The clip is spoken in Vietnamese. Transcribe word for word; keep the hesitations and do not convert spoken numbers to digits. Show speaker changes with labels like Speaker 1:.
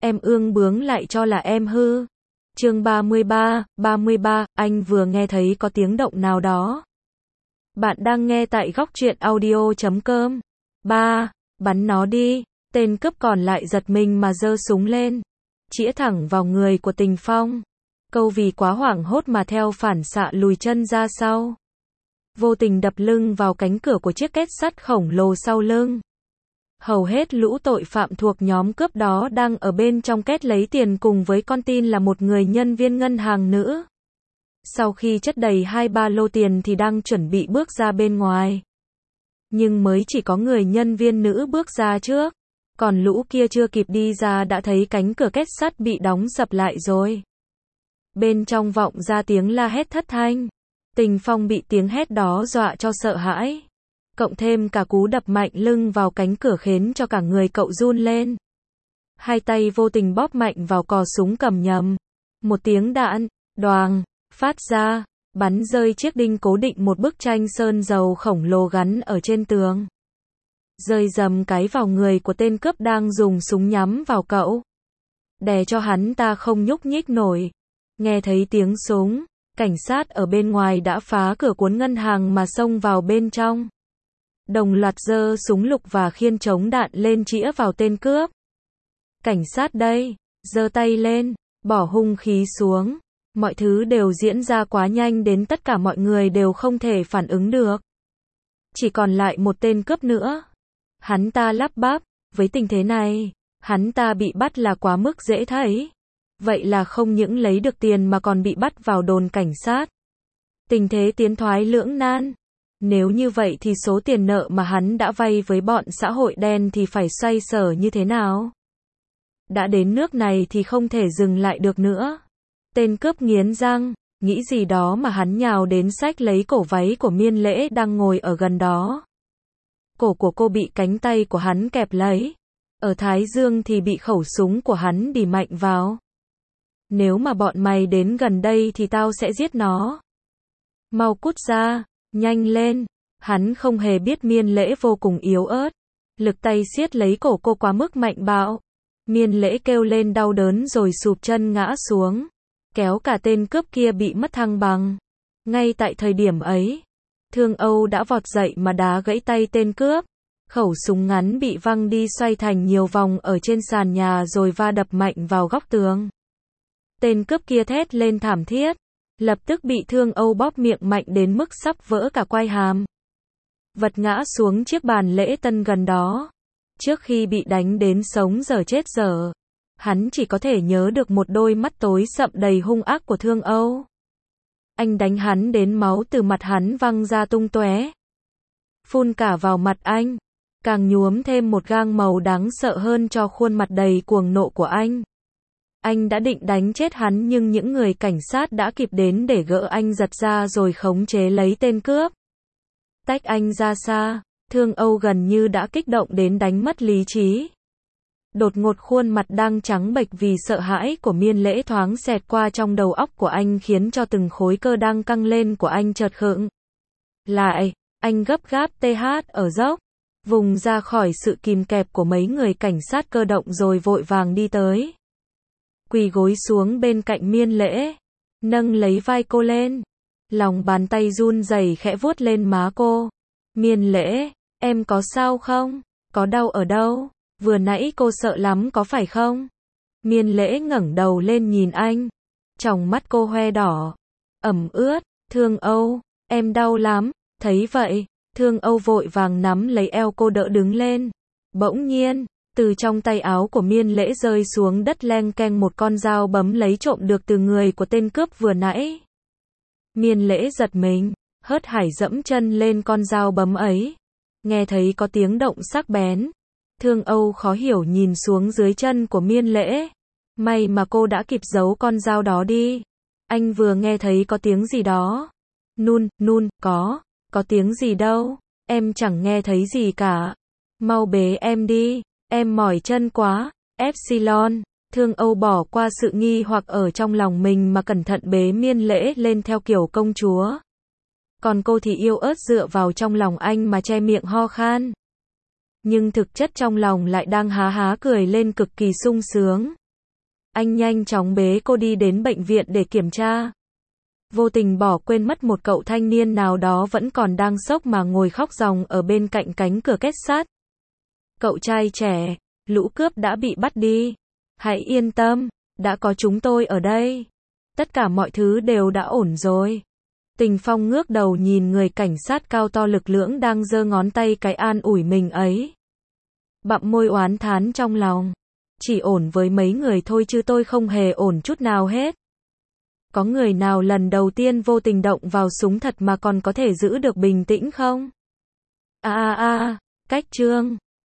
Speaker 1: em ương bướng lại cho là em hư. Chương ba mươi ba, ba mươi ba, anh vừa nghe thấy có tiếng động nào đó. Bạn đang nghe tại góc truyện audio chấm com. Ba, bắn nó đi. Tên cướp còn lại giật mình mà giơ súng lên, chĩa thẳng vào người của Tình Phong. Câu vì quá hoảng hốt mà theo phản xạ lùi chân ra sau, vô tình đập lưng vào cánh cửa của chiếc két sắt khổng lồ sau lưng. Hầu hết lũ tội phạm thuộc nhóm cướp đó đang ở bên trong két lấy tiền cùng với con tin là một người nhân viên ngân hàng nữ. Sau khi chất đầy hai ba lô tiền thì đang chuẩn bị bước ra bên ngoài. Nhưng mới chỉ có người nhân viên nữ bước ra trước. Còn lũ kia chưa kịp đi ra đã thấy cánh cửa két sắt bị đóng sập lại rồi. Bên trong vọng ra tiếng la hét thất thanh. Tình Phong bị tiếng hét đó dọa cho sợ hãi. Cộng thêm cả cú đập mạnh lưng vào cánh cửa khiến cho cả người cậu run lên. Hai tay vô tình bóp mạnh vào cò súng cầm nhầm. Một tiếng đạn, đoàng, phát ra, bắn rơi chiếc đinh cố định một bức tranh sơn dầu khổng lồ gắn ở trên tường. Rơi dầm cái vào người của tên cướp đang dùng súng nhắm vào cậu. Đè cho hắn ta không nhúc nhích nổi. Nghe thấy tiếng súng, cảnh sát ở bên ngoài đã phá cửa cuốn ngân hàng mà xông vào bên trong. Đồng loạt giơ súng lục và khiên chống đạn lên chĩa vào tên cướp. Cảnh sát đây, giơ tay lên, bỏ hung khí xuống. Mọi thứ đều diễn ra quá nhanh đến tất cả mọi người đều không thể phản ứng được. Chỉ còn lại một tên cướp nữa. Hắn ta lắp bắp, với tình thế này, hắn ta bị bắt là quá mức dễ thấy. Vậy là không những lấy được tiền mà còn bị bắt vào đồn cảnh sát. Tình thế tiến thoái lưỡng nan. Nếu như vậy thì số tiền nợ mà hắn đã vay với bọn xã hội đen thì phải xoay sở như thế nào? Đã đến nước này thì không thể dừng lại được nữa. Tên cướp nghiến răng, nghĩ gì đó mà hắn nhào đến xách lấy cổ váy của Miên Lễ đang ngồi ở gần đó. Cổ của cô bị cánh tay của hắn kẹp lấy. Ở thái dương thì bị khẩu súng của hắn đì mạnh vào. Nếu mà bọn mày đến gần đây thì tao sẽ giết nó. Mau cút ra, nhanh lên. Hắn không hề biết Miên Lễ vô cùng yếu ớt. Lực tay siết lấy cổ cô quá mức mạnh bạo. Miên Lễ kêu lên đau đớn rồi sụp chân ngã xuống. Kéo cả tên cướp kia bị mất thăng bằng. Ngay tại thời điểm ấy, Thương Âu đã vọt dậy mà đá gãy tay tên cướp. Khẩu súng ngắn bị văng đi xoay thành nhiều vòng ở trên sàn nhà rồi va đập mạnh vào góc tường. Tên cướp kia thét lên thảm thiết, lập tức bị Thương Âu bóp miệng mạnh đến mức sắp vỡ cả quai hàm. Vật ngã xuống chiếc bàn lễ tân gần đó. Trước khi bị đánh đến sống dở chết dở, hắn chỉ có thể nhớ được một đôi mắt tối sậm đầy hung ác của Thương Âu. Anh đánh hắn đến máu từ mặt hắn văng ra tung tóe, phun cả vào mặt anh, càng nhuốm thêm một gang màu đáng sợ hơn cho khuôn mặt đầy cuồng nộ của anh. Anh đã định đánh chết hắn nhưng những người cảnh sát đã kịp đến để gỡ anh giật ra rồi khống chế lấy tên cướp. Tách anh ra xa, Thương Âu gần như đã kích động đến đánh mất lý trí. Đột ngột khuôn mặt đang trắng bệch vì sợ hãi của Miên Lễ thoáng xẹt qua trong đầu óc của anh khiến cho từng khối cơ đang căng lên của anh chợt khựng lại. Anh gấp gáp th ở dốc, vùng ra khỏi sự kìm kẹp của mấy người cảnh sát cơ động rồi vội vàng đi tới. Quỳ gối xuống bên cạnh Miên Lễ, nâng lấy vai cô lên. Lòng bàn tay run rẩy khẽ vuốt lên má cô. Miên Lễ, em có sao không? Có đau ở đâu? Vừa nãy cô sợ lắm có phải không? Miên Lễ ngẩng đầu lên nhìn anh. Tròng mắt cô hoe đỏ, ẩm ướt. Thương Âu, em đau lắm. Thấy vậy, Thương Âu vội vàng nắm lấy eo cô đỡ đứng lên. Bỗng nhiên, từ trong tay áo của Miên Lễ rơi xuống đất leng keng một con dao bấm lấy trộm được từ người của tên cướp vừa nãy. Miên Lễ giật mình, hớt hải dẫm chân lên con dao bấm ấy. Nghe thấy có tiếng động sắc bén. Thương Âu khó hiểu nhìn xuống dưới chân của Miên Lễ. May mà cô đã kịp giấu con dao đó đi. Anh vừa nghe thấy có tiếng gì đó. Nun, nun, có, có tiếng gì đâu. Em chẳng nghe thấy gì cả. Mau bế em đi, em mỏi chân quá. Epsilon, Thương Âu bỏ qua sự nghi hoặc ở trong lòng mình mà cẩn thận bế Miên Lễ lên theo kiểu công chúa. Còn cô thì yêu ớt dựa vào trong lòng anh mà che miệng ho khan. Nhưng thực chất trong lòng lại đang há há cười lên cực kỳ sung sướng. Anh nhanh chóng bế cô đi đến bệnh viện để kiểm tra. Vô tình bỏ quên mất một cậu thanh niên nào đó vẫn còn đang sốc mà ngồi khóc ròng ở bên cạnh cánh cửa kết sắt. Cậu trai trẻ, lũ cướp đã bị bắt đi. Hãy yên tâm, đã có chúng tôi ở đây. Tất cả mọi thứ đều đã ổn rồi. Tình Phong ngước đầu nhìn người cảnh sát cao to lực lưỡng đang giơ ngón tay cái an ủi mình ấy. Bặm môi oán thán trong lòng. Chỉ ổn với mấy người thôi chứ tôi không hề ổn chút nào hết. Có người nào lần đầu tiên vô tình động vào súng thật mà còn có thể giữ được bình tĩnh không? À à à, cách chương.